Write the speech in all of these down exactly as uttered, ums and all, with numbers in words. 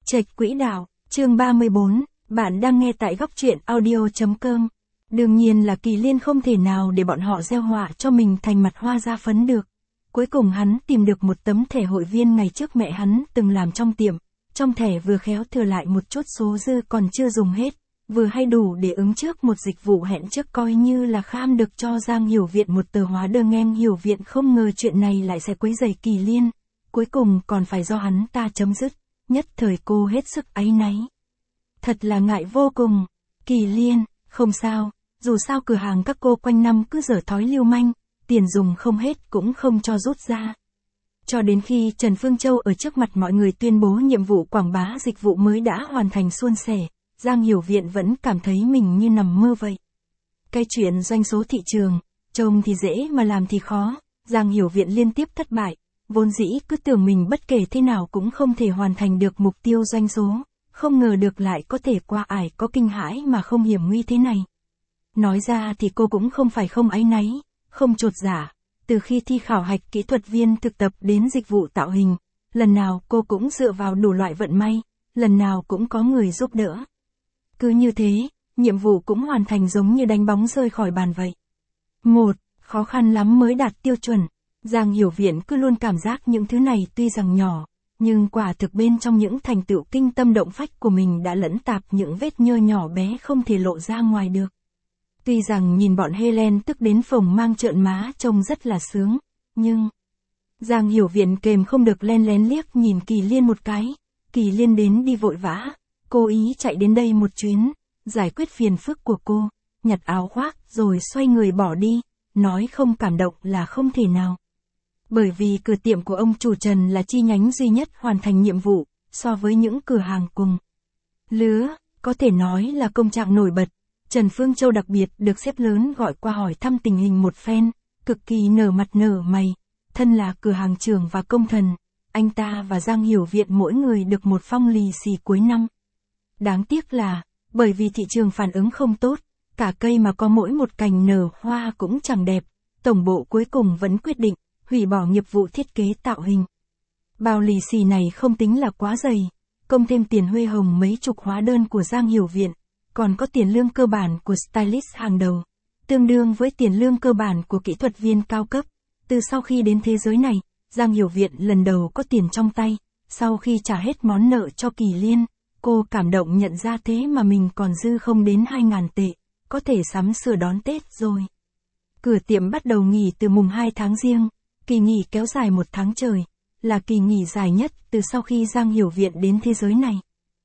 Trạch quỹ đạo, chương ba mươi bốn, bạn đang nghe tại góc truyện audio chấm com. Đương nhiên là Kỳ Liên không thể nào để bọn họ gieo họa cho mình thành mặt hoa da phấn được. Cuối cùng hắn tìm được một tấm thẻ hội viên ngày trước mẹ hắn từng làm trong tiệm. Trong thẻ vừa khéo thừa lại một chút số dư còn chưa dùng hết, vừa hay đủ để ứng trước một dịch vụ hẹn trước coi như là kham được cho Giang Hiểu Viện một tờ hóa đơn. Em Hiểu Viện không ngờ chuyện này lại sẽ quấy rầy Kỳ Liên, cuối cùng còn phải do hắn ta chấm dứt. Nhất thời cô hết sức áy náy. Thật là ngại vô cùng. Kỳ Liên, không sao, dù sao cửa hàng các cô quanh năm cứ dở thói lưu manh, tiền dùng không hết cũng không cho rút ra. Cho đến khi Trần Phương Châu ở trước mặt mọi người tuyên bố nhiệm vụ quảng bá dịch vụ mới đã hoàn thành suôn sẻ, Giang Hiểu Viện vẫn cảm thấy mình như nằm mơ vậy. Cái chuyện doanh số thị trường, trông thì dễ mà làm thì khó, Giang Hiểu Viện liên tiếp thất bại. Vốn dĩ cứ tưởng mình bất kể thế nào cũng không thể hoàn thành được mục tiêu doanh số, không ngờ được lại có thể qua ải có kinh hãi mà không hiểm nguy thế này. Nói ra thì cô cũng không phải không áy náy, không chột dạ, từ khi thi khảo hạch kỹ thuật viên thực tập đến dịch vụ tạo hình, lần nào cô cũng dựa vào đủ loại vận may, lần nào cũng có người giúp đỡ. Cứ như thế, nhiệm vụ cũng hoàn thành giống như đánh bóng rơi khỏi bàn vậy. Một, khó khăn lắm mới đạt tiêu chuẩn. Giang Hiểu Viện cứ luôn cảm giác những thứ này tuy rằng nhỏ, nhưng quả thực bên trong những thành tựu kinh tâm động phách của mình đã lẫn tạp những vết nhơ nhỏ bé không thể lộ ra ngoài được. Tuy rằng nhìn bọn Helen tức đến phồng mang trợn má trông rất là sướng, nhưng... Giang Hiểu Viện kềm không được len lén liếc nhìn Kỳ Liên một cái. Kỳ Liên đến đi vội vã, cố ý chạy đến đây một chuyến, giải quyết phiền phức của cô, nhặt áo khoác rồi xoay người bỏ đi, nói không cảm động là không thể nào. Bởi vì cửa tiệm của ông chủ Trần là chi nhánh duy nhất hoàn thành nhiệm vụ, so với những cửa hàng cùng lứa, có thể nói là công trạng nổi bật. Trần Phương Châu đặc biệt được sếp lớn gọi qua hỏi thăm tình hình một phen, cực kỳ nở mặt nở mày. Thân là cửa hàng trưởng và công thần, anh ta và Giang Hiểu Viện mỗi người được một phong lì xì cuối năm. Đáng tiếc là, bởi vì thị trường phản ứng không tốt, cả cây mà có mỗi một cành nở hoa cũng chẳng đẹp, tổng bộ cuối cùng vẫn quyết định hủy bỏ nghiệp vụ thiết kế tạo hình. Bao lì xì này không tính là quá dày, công thêm tiền huê hồng mấy chục hóa đơn của Giang Hiểu Viện, còn có tiền lương cơ bản của stylist hàng đầu, tương đương với tiền lương cơ bản của kỹ thuật viên cao cấp. Từ sau khi đến thế giới này, Giang Hiểu Viện lần đầu có tiền trong tay, sau khi trả hết món nợ cho Kỳ Liên, cô cảm động nhận ra thế mà mình còn dư không đến hai ngàn tệ, có thể sắm sửa đón Tết rồi. Cửa tiệm bắt đầu nghỉ từ mùng hai tháng Giêng. Kỳ nghỉ kéo dài một tháng trời, là kỳ nghỉ dài nhất từ sau khi Giang Hiểu Viện đến thế giới này.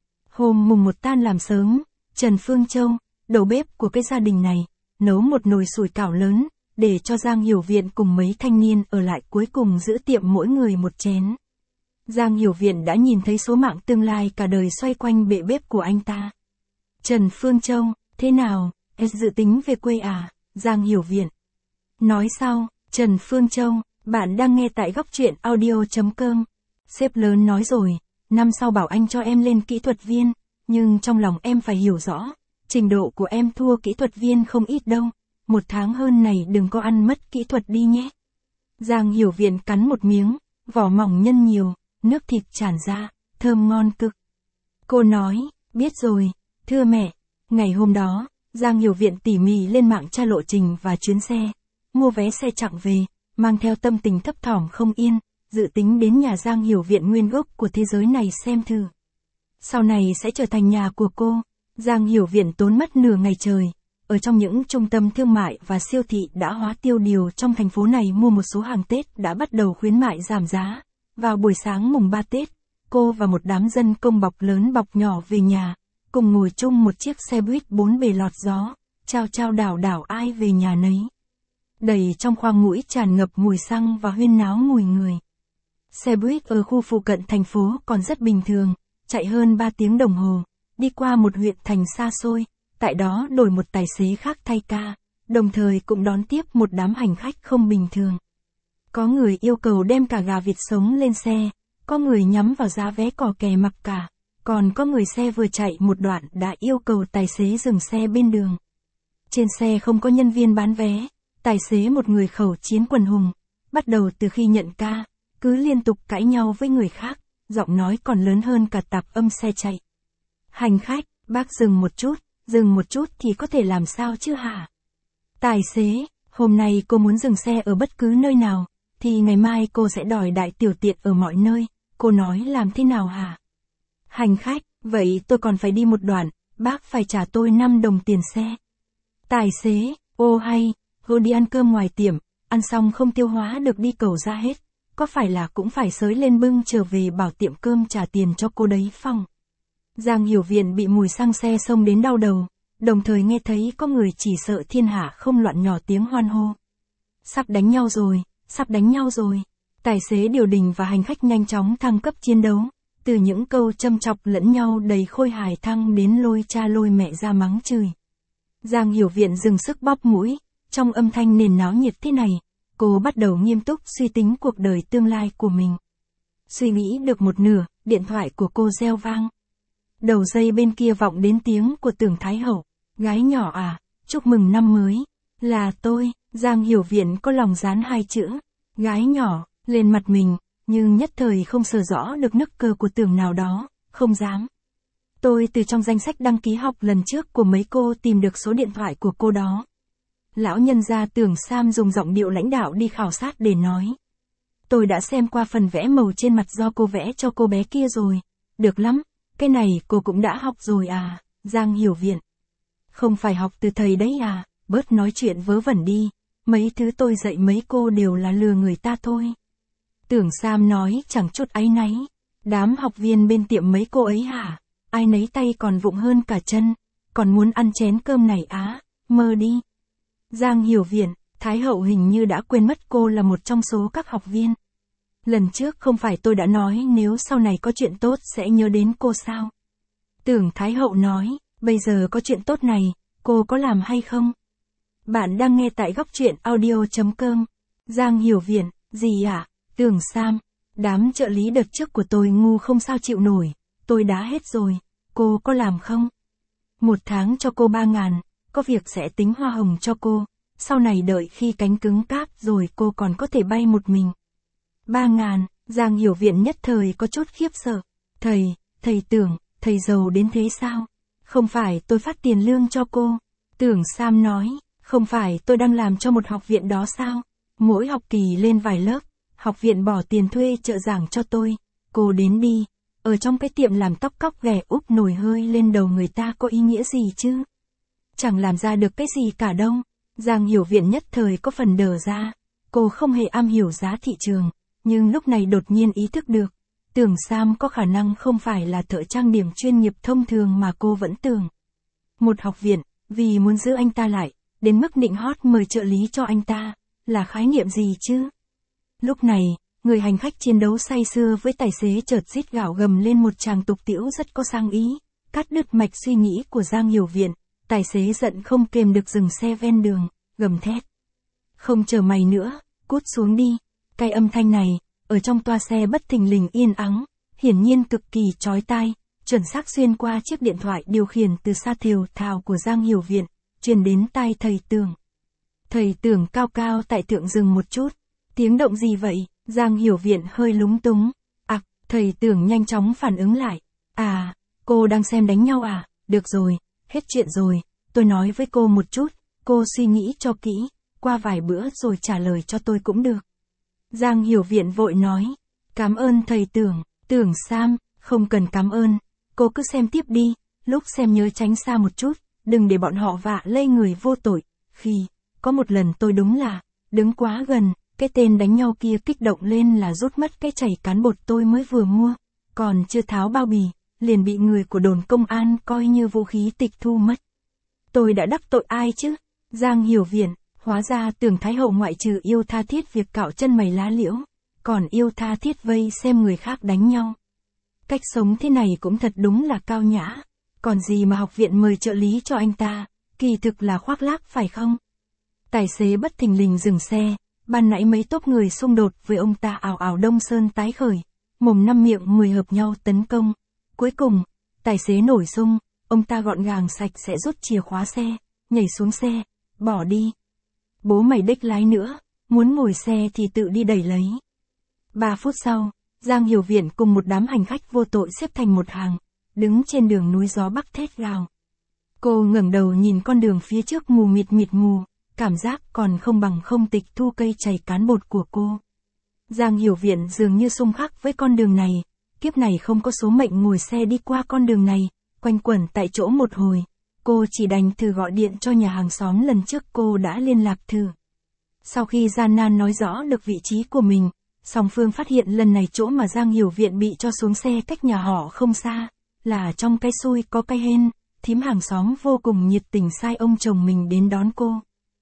Hôm mùng một tan làm sớm, Trần Phương Châu, đầu bếp của cái gia đình này, nấu một nồi sủi cảo lớn, để cho Giang Hiểu Viện cùng mấy thanh niên ở lại cuối cùng giữ tiệm mỗi người một chén. Giang Hiểu Viện đã nhìn thấy số mạng tương lai cả đời xoay quanh bệ bếp của anh ta. Trần Phương Châu, thế nào, em dự tính về quê à? Giang Hiểu Viện nói sau. Trần Phương Châu, bạn đang nghe tại góc truyện audio chấm com. Sếp lớn nói rồi, năm sau bảo anh cho em lên kỹ thuật viên, nhưng trong lòng em phải hiểu rõ, trình độ của em thua kỹ thuật viên không ít đâu, một tháng hơn này đừng có ăn mất kỹ thuật đi nhé. Giang Hiểu Viện cắn một miếng, vỏ mỏng nhân nhiều, nước thịt tràn ra, thơm ngon cực. Cô nói, biết rồi, thưa mẹ. Ngày hôm đó, Giang Hiểu Viện tỉ mỉ lên mạng tra lộ trình và chuyến xe, mua vé xe chặng về, mang theo tâm tình thấp thỏm không yên, dự tính đến nhà Giang Hiểu Viện nguyên gốc của thế giới này xem thử. Sau này sẽ trở thành nhà của cô. Giang Hiểu Viện tốn mất nửa ngày trời, ở trong những trung tâm thương mại và siêu thị đã hóa tiêu điều trong thành phố này mua một số hàng Tết đã bắt đầu khuyến mại giảm giá. Vào buổi sáng mùng ba Tết, cô và một đám dân công bọc lớn bọc nhỏ về nhà, cùng ngồi chung một chiếc xe buýt bốn bề lọt gió, trao trao đảo đảo ai về nhà nấy. Đầy trong khoang mũi tràn ngập mùi xăng và huyên náo mùi người. Xe buýt ở khu phụ cận thành phố còn rất bình thường, chạy hơn ba tiếng đồng hồ, đi qua một huyện thành xa xôi, tại đó đổi một tài xế khác thay ca, đồng thời cũng đón tiếp một đám hành khách không bình thường. Có người yêu cầu đem cả gà vịt sống lên xe, có người nhắm vào giá vé cò kè mặc cả, còn có người xe vừa chạy một đoạn đã yêu cầu tài xế dừng xe bên đường. Trên xe không có nhân viên bán vé. Tài xế một người khẩu chiến quần hùng, bắt đầu từ khi nhận ca, cứ liên tục cãi nhau với người khác, giọng nói còn lớn hơn cả tạp âm xe chạy. Hành khách, bác dừng một chút, dừng một chút thì có thể làm sao chứ hả? Tài xế, hôm nay cô muốn dừng xe ở bất cứ nơi nào, thì ngày mai cô sẽ đòi đại tiểu tiện ở mọi nơi, cô nói làm thế nào hả? Hành khách, vậy tôi còn phải đi một đoạn, bác phải trả tôi năm đồng tiền xe. Tài xế, ô hay, cô đi ăn cơm ngoài tiệm, ăn xong không tiêu hóa được đi cầu ra hết, có phải là cũng phải xới lên bưng trở về bảo tiệm cơm trả tiền cho cô đấy phong? Giang Hiểu Viện bị mùi xăng xe xông đến đau đầu, đồng thời nghe thấy có người chỉ sợ thiên hạ không loạn nhỏ tiếng hoan hô. Sắp đánh nhau rồi, sắp đánh nhau rồi. Tài xế điều đình và hành khách nhanh chóng thăng cấp chiến đấu, từ những câu châm chọc lẫn nhau đầy khôi hài thăng đến lôi cha lôi mẹ ra mắng chửi. Giang Hiểu Viện dừng sức bóp mũi, trong âm thanh nền náo nhiệt thế này, cô bắt đầu nghiêm túc suy tính cuộc đời tương lai của mình. Suy nghĩ được một nửa, điện thoại của cô reo vang. Đầu dây bên kia vọng đến tiếng của Tưởng Thái Hậu. Gái nhỏ à, chúc mừng năm mới. Là tôi, Giang Hiểu Viện có lòng dán hai chữ, gái nhỏ, lên mặt mình, nhưng nhất thời không sờ rõ được nức cơ của Tưởng nào đó, không dám. Tôi từ trong danh sách đăng ký học lần trước của mấy cô tìm được số điện thoại của cô đó. Lão nhân gia Tưởng Sam dùng giọng điệu lãnh đạo đi khảo sát để nói. Tôi đã xem qua phần vẽ màu trên mặt do cô vẽ cho cô bé kia rồi. Được lắm, cái này cô cũng đã học rồi à, Giang Hiểu Viện. Không phải học từ thầy đấy à, bớt nói chuyện vớ vẩn đi, mấy thứ tôi dạy mấy cô đều là lừa người ta thôi. Tưởng Sam nói chẳng chút áy náy, đám học viên bên tiệm mấy cô ấy hả, ai nấy tay còn vụng hơn cả chân, còn muốn ăn chén cơm này á, mơ đi. Giang Hiểu Viện, Thái Hậu hình như đã quên mất cô là một trong số các học viên. Lần trước không phải tôi đã nói nếu sau này có chuyện tốt sẽ nhớ đến cô sao? Tưởng Thái Hậu nói, bây giờ có chuyện tốt này, cô có làm hay không? Bạn đang nghe tại góc truyện audio chấm com. Giang Hiểu Viện, gì ạ? À? Tưởng Sam, đám trợ lý đợt trước của tôi ngu không sao chịu nổi, tôi đá hết rồi, cô có làm không? Một tháng cho cô ba ngàn, có việc sẽ tính hoa hồng cho cô, sau này đợi khi cánh cứng cáp rồi cô còn có thể bay một mình. Ba ngàn, Giang Hiểu Viện nhất thời có chút khiếp sợ. Thầy, thầy Tưởng, thầy giàu đến thế sao? Không phải tôi phát tiền lương cho cô. Tưởng Sam nói, không phải tôi đang làm cho một học viện đó sao? Mỗi học kỳ lên vài lớp, học viện bỏ tiền thuê trợ giảng cho tôi. Cô đến đi, ở trong cái tiệm làm tóc cóc ghẻ úp nồi hơi lên đầu người ta có ý nghĩa gì chứ? Chẳng làm ra được cái gì cả đâu. Giang Hiểu Viện nhất thời có phần đờ ra. Cô không hề am hiểu giá thị trường, nhưng lúc này đột nhiên ý thức được. Tưởng Sam có khả năng không phải là thợ trang điểm chuyên nghiệp thông thường mà cô vẫn tưởng. Một học viện, vì muốn giữ anh ta lại, đến mức nịnh hót mời trợ lý cho anh ta, là khái niệm gì chứ? Lúc này, người hành khách chiến đấu say sưa với tài xế chợt rít gào gầm lên một tràng tục tĩu rất có sang ý, cắt đứt mạch suy nghĩ của Giang Hiểu Viện. Tài xế giận không kềm được dừng xe ven đường, gầm thét. Không chờ mày nữa, cút xuống đi. Cái âm thanh này, ở trong toa xe bất thình lình yên ắng, hiển nhiên cực kỳ chói tai, chuẩn xác xuyên qua chiếc điện thoại điều khiển từ xa thều thào của Giang Hiểu Viện, truyền đến tai thầy Tưởng. Thầy Tưởng cao cao tại thượng dừng một chút. Tiếng động gì vậy? Giang Hiểu Viện hơi lúng túng. À, thầy Tưởng nhanh chóng phản ứng lại. À, cô đang xem đánh nhau à? Được rồi, hết chuyện rồi, tôi nói với cô một chút, cô suy nghĩ cho kỹ, qua vài bữa rồi trả lời cho tôi cũng được. Giang Hiểu Viện vội nói, cảm ơn thầy Tưởng. Tưởng Sam, không cần cảm ơn, cô cứ xem tiếp đi, lúc xem nhớ tránh xa một chút, đừng để bọn họ vạ lây người vô tội. Khi, có một lần tôi đúng là, đứng quá gần, cái tên đánh nhau kia kích động lên là rút mất cái chảy cán bột tôi mới vừa mua, còn chưa tháo bao bì, liền bị người của đồn công an coi như vũ khí tịch thu mất. Tôi đã đắc tội ai chứ? Giang Hiểu Viện, hóa ra Tưởng Thái Hậu ngoại trừ yêu tha thiết việc cạo chân mày lá liễu, còn yêu tha thiết vây xem người khác đánh nhau. Cách sống thế này cũng thật đúng là cao nhã, còn gì mà học viện mời trợ lý cho anh ta, kỳ thực là khoác lác phải không? Tài xế bất thình lình dừng xe, ban nãy mấy tốp người xung đột với ông ta ào ào đông sơn tái khởi, mồm năm miệng mười hợp nhau tấn công. Cuối cùng, tài xế nổi xung, ông ta gọn gàng sạch sẽ rút chìa khóa xe, nhảy xuống xe, bỏ đi. Bố mày đếch lái nữa, muốn ngồi xe thì tự đi đẩy lấy. Ba phút sau, Giang Hiểu Viện cùng một đám hành khách vô tội xếp thành một hàng, đứng trên đường núi gió bắc thét gào. Cô ngẩng đầu nhìn con đường phía trước mù mịt mịt mù, cảm giác còn không bằng không tịch thu cây chày cán bột của cô. Giang Hiểu Viện dường như xung khắc với con đường này, kiếp này không có số mệnh ngồi xe đi qua con đường này, quanh quẩn tại chỗ một hồi, cô chỉ đành thử gọi điện cho nhà hàng xóm lần trước cô đã liên lạc thử. Sau khi gian nan nói rõ được vị trí của mình, song phương phát hiện lần này chỗ mà Giang Hiểu Viện bị cho xuống xe cách nhà họ không xa, là trong cái xui có cái hên, thím hàng xóm vô cùng nhiệt tình sai ông chồng mình đến đón cô.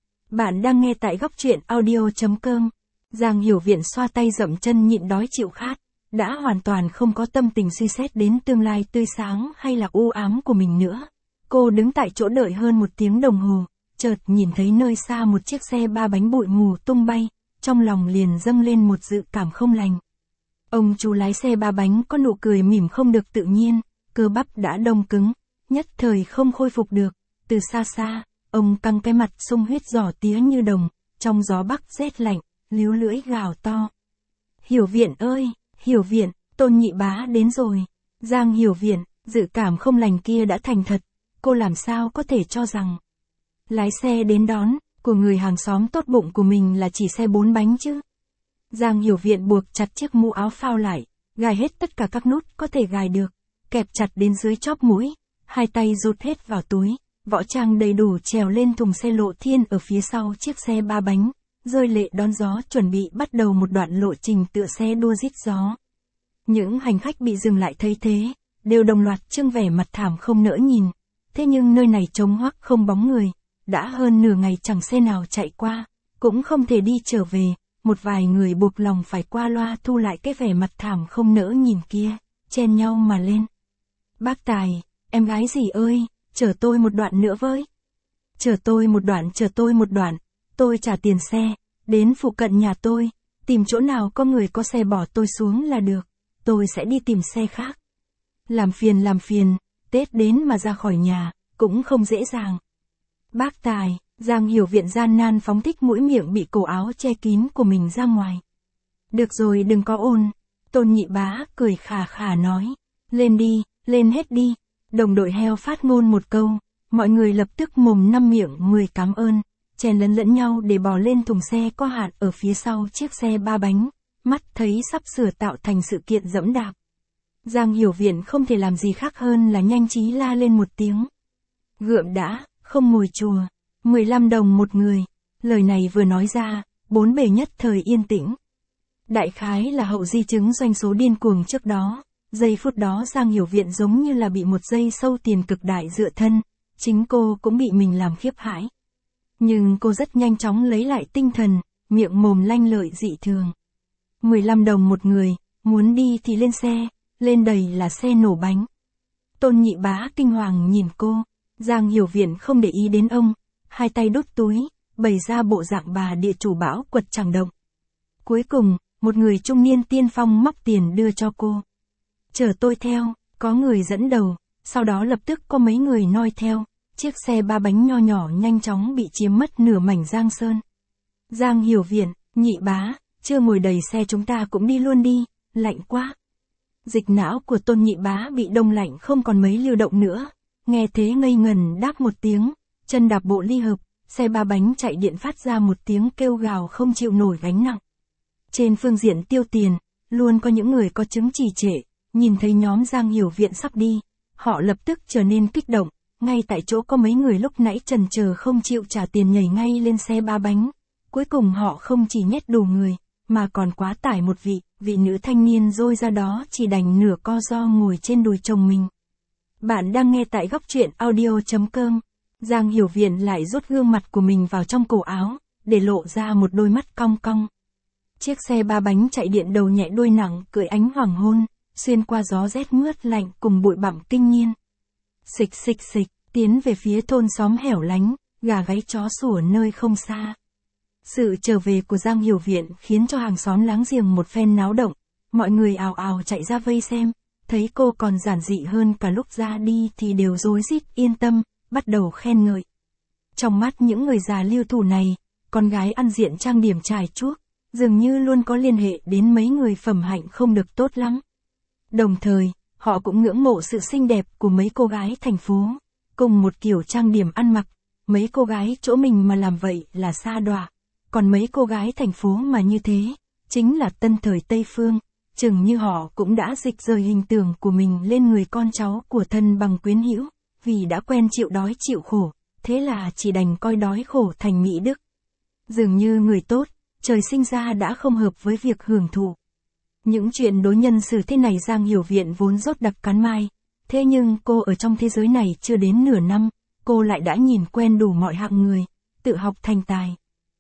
Bạn đang nghe tại góc truyện audio chấm com. Giang Hiểu Viện xoa tay dậm chân nhịn đói chịu khát, đã hoàn toàn không có tâm tình suy xét đến tương lai tươi sáng hay là u ám của mình nữa. Cô đứng tại chỗ đợi hơn một tiếng đồng hồ, chợt nhìn thấy nơi xa một chiếc xe ba bánh bụi mù tung bay, trong lòng liền dâng lên một dự cảm không lành. Ông chú lái xe ba bánh có nụ cười mỉm không được tự nhiên, cơ bắp đã đông cứng, nhất thời không khôi phục được, từ xa xa, ông căng cái mặt sung huyết giỏ tía như đồng, trong gió bắc rét lạnh, líu lưỡi gào to. Hiểu Viện ơi, Hiểu Viện, Tôn nhị bá đến rồi. Giang Hiểu Viện, dự cảm không lành kia đã thành thật, cô làm sao có thể cho rằng lái xe đến đón, của người hàng xóm tốt bụng của mình là chỉ xe bốn bánh chứ. Giang Hiểu Viện buộc chặt chiếc mũ áo phao lại, gài hết tất cả các nút có thể gài được, kẹp chặt đến dưới chóp mũi, hai tay rút hết vào túi, võ trang đầy đủ trèo lên thùng xe lộ thiên ở phía sau chiếc xe ba bánh, rơi lệ đón gió chuẩn bị bắt đầu một đoạn lộ trình tựa xe đua rít gió. Những hành khách bị dừng lại thấy thế, đều đồng loạt trưng vẻ mặt thảm không nỡ nhìn, thế nhưng nơi này trống hoắc không bóng người, đã hơn nửa ngày chẳng xe nào chạy qua, cũng không thể đi trở về, một vài người buộc lòng phải qua loa thu lại cái vẻ mặt thảm không nỡ nhìn kia, chen nhau mà lên. Bác Tài, em gái gì ơi, chở tôi một đoạn nữa với. Chở tôi một đoạn, chở tôi một đoạn, tôi trả tiền xe, đến phụ cận nhà tôi, tìm chỗ nào có người có xe bỏ tôi xuống là được, tôi sẽ đi tìm xe khác. Làm phiền làm phiền, Tết đến mà ra khỏi nhà, cũng không dễ dàng. Bác Tài, Giang Hiểu Viện gian nan phóng thích mũi miệng bị cổ áo che kín của mình ra ngoài. Được rồi đừng có ồn, Tôn nhị bá cười khà khà nói, lên đi, lên hết đi. Đồng đội heo phát ngôn một câu, mọi người lập tức mồm năm miệng mười cảm ơn, chèn lấn lẫn nhau để bò lên thùng xe có hạn ở phía sau chiếc xe ba bánh, mắt thấy sắp sửa tạo thành sự kiện dẫm đạp. Giang Hiểu Viện không thể làm gì khác hơn là nhanh trí la lên một tiếng. Gượm đã, không ngồi chùa, mười lăm đồng một người. Lời này vừa nói ra, bốn bề nhất thời yên tĩnh. Đại khái là hậu di chứng doanh số điên cuồng trước đó. Giây phút đó Giang Hiểu Viện giống như là bị một dây sâu tiền cực đại dựa thân, chính cô cũng bị mình làm khiếp hãi. Nhưng cô rất nhanh chóng lấy lại tinh thần, miệng mồm lanh lợi dị thường. mười lăm đồng một người, muốn đi thì lên xe, lên đầy là xe nổ bánh. Tôn nhị bá kinh hoàng nhìn cô, Giang Hiểu Viện không để ý đến ông, hai tay đút túi, bày ra bộ dạng bà địa chủ bão quật chẳng động. Cuối cùng, một người trung niên tiên phong móc tiền đưa cho cô. Chờ tôi theo, có người dẫn đầu, sau đó lập tức có mấy người noi theo, chiếc xe ba bánh nho nhỏ nhanh chóng bị chiếm mất nửa mảnh Giang Sơn. Giang Hiểu Viện, nhị bá, chưa ngồi đầy xe chúng ta cũng đi luôn đi, lạnh quá. Dịch não của Tôn nhị bá bị đông lạnh không còn mấy lưu động nữa, nghe thế ngây ngần đáp một tiếng, chân đạp bộ ly hợp, xe ba bánh chạy điện phát ra một tiếng kêu gào không chịu nổi gánh nặng. Trên phương diện tiêu tiền, luôn có những người có chứng trì trệ. Nhìn thấy nhóm Giang Hiểu Viện sắp đi, họ lập tức trở nên kích động, ngay tại chỗ có mấy người lúc nãy chần chờ không chịu trả tiền nhảy ngay lên xe ba bánh. Cuối cùng họ không chỉ nhét đủ người, mà còn quá tải một vị, vị nữ thanh niên rôi ra đó chỉ đành nửa co ro ngồi trên đùi chồng mình. Bạn đang nghe tại góc truyện audio chấm com. Giang Hiểu Viện lại rút gương mặt của mình vào trong cổ áo, để lộ ra một đôi mắt cong cong. Chiếc xe ba bánh chạy điện đầu nhẹ đuôi nặng cưỡi ánh hoàng hôn, xuyên qua gió rét mướt lạnh cùng bụi bặm kinh nhiên. Xịch xịch xịch, tiến về phía thôn xóm hẻo lánh, gà gáy chó sủa nơi không xa. Sự trở về của Giang Hiểu Viện khiến cho hàng xóm láng giềng một phen náo động, mọi người ào ào chạy ra vây xem, thấy cô còn giản dị hơn cả lúc ra đi thì đều rối rít yên tâm, bắt đầu khen ngợi. Trong mắt những người già lưu thủ này, con gái ăn diện trang điểm trải chuốt, dường như luôn có liên hệ đến mấy người phẩm hạnh không được tốt lắm. Đồng thời, họ cũng ngưỡng mộ sự xinh đẹp của mấy cô gái thành phố, cùng một kiểu trang điểm ăn mặc, mấy cô gái chỗ mình mà làm vậy là sa đọa, còn mấy cô gái thành phố mà như thế, chính là tân thời Tây Phương, chừng như họ cũng đã dịch rời hình tượng của mình lên người con cháu của thân bằng quyến hữu, vì đã quen chịu đói chịu khổ, thế là chỉ đành coi đói khổ thành mỹ đức. Dường như người tốt, trời sinh ra đã không hợp với việc hưởng thụ. Những chuyện đối nhân xử thế này Giang Hiểu Viện vốn rốt đặc cắn mai, thế nhưng cô ở trong thế giới này chưa đến nửa năm, cô lại đã nhìn quen đủ mọi hạng người, tự học thành tài.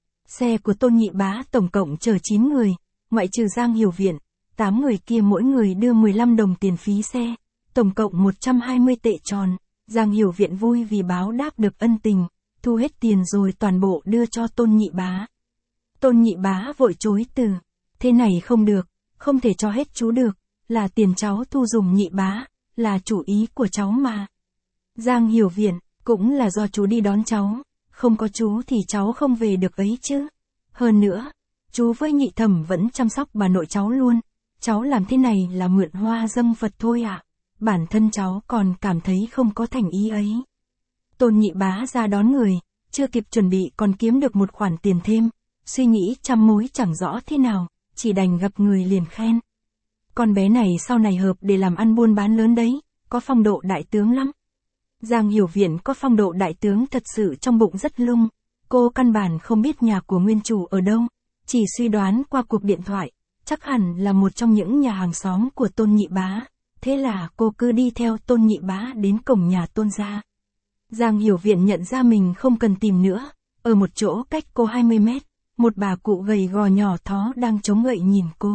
Xe của Tôn Nhị Bá tổng cộng chở chín người, ngoại trừ Giang Hiểu Viện, tám người kia mỗi người đưa mười lăm đồng tiền phí xe, tổng cộng một trăm hai mươi tệ tròn. Giang Hiểu Viện vui vì báo đáp được ân tình, thu hết tiền rồi toàn bộ đưa cho Tôn Nhị Bá. Tôn Nhị Bá vội chối từ, thế này không được, không thể cho hết chú được, là tiền cháu thu dùng Nhị Bá, là chủ ý của cháu mà. Giang Hiểu Viện, cũng là do chú đi đón cháu, không có chú thì cháu không về được ấy chứ. Hơn nữa, chú với Nhị Thẩm vẫn chăm sóc bà nội cháu luôn, cháu làm thế này là mượn hoa dâng Phật thôi ạ. À? Bản thân cháu còn cảm thấy không có thành ý ấy. Tôn Nhị Bá ra đón người, chưa kịp chuẩn bị còn kiếm được một khoản tiền thêm, suy nghĩ trăm mối chẳng rõ thế nào, chỉ đành gặp người liền khen. Con bé này sau này hợp để làm ăn buôn bán lớn đấy, có phong độ đại tướng lắm. Giang Hiểu Viện có phong độ đại tướng thật sự trong bụng rất lung, cô căn bản không biết nhà của nguyên chủ ở đâu, chỉ suy đoán qua cuộc điện thoại, chắc hẳn là một trong những nhà hàng xóm của Tôn Nhị Bá. Thế là cô cứ đi theo Tôn Nhị Bá đến cổng nhà Tôn gia. Giang Hiểu Viện nhận ra mình không cần tìm nữa, ở một chỗ cách cô hai mươi mét, một bà cụ gầy gò nhỏ thó đang chống gậy nhìn cô.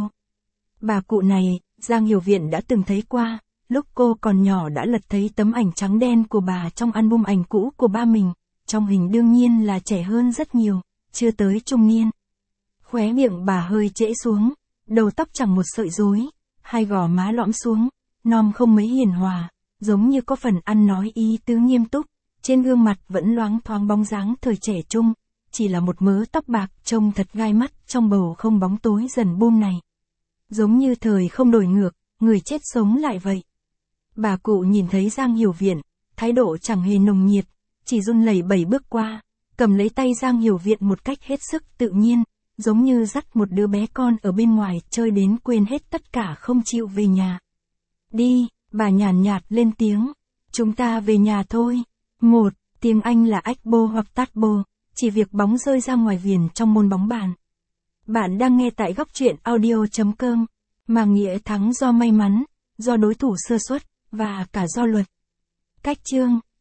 Bà cụ này, Giang Hiểu Viện đã từng thấy qua, lúc cô còn nhỏ đã lật thấy tấm ảnh trắng đen của bà trong album ảnh cũ của ba mình, trong hình đương nhiên là trẻ hơn rất nhiều, chưa tới trung niên. Khóe miệng bà hơi trễ xuống, đầu tóc chẳng một sợi rối, hai gò má lõm xuống, nom không mấy hiền hòa, giống như có phần ăn nói ý tứ nghiêm túc, trên gương mặt vẫn loáng thoáng bóng dáng thời trẻ trung, chỉ là một mớ tóc bạc trông thật gai mắt trong bầu không bóng tối dần buông này. Giống như thời không đổi ngược, người chết sống lại vậy. Bà cụ nhìn thấy Giang Hiểu Viện, thái độ chẳng hề nồng nhiệt, chỉ run lẩy bẩy bước qua, cầm lấy tay Giang Hiểu Viện một cách hết sức tự nhiên, giống như dắt một đứa bé con ở bên ngoài chơi đến quên hết tất cả không chịu về nhà. Đi, bà nhàn nhạt lên tiếng, chúng ta về nhà thôi. Một, tiếng Anh là ách bô hoặc tát bô, chỉ việc bóng rơi ra ngoài viền trong môn bóng bàn. Bạn đang nghe tại góc truyện audio chấm com, mà nghĩa thắng do may mắn, do đối thủ sơ suất, và cả do luật. Cách chương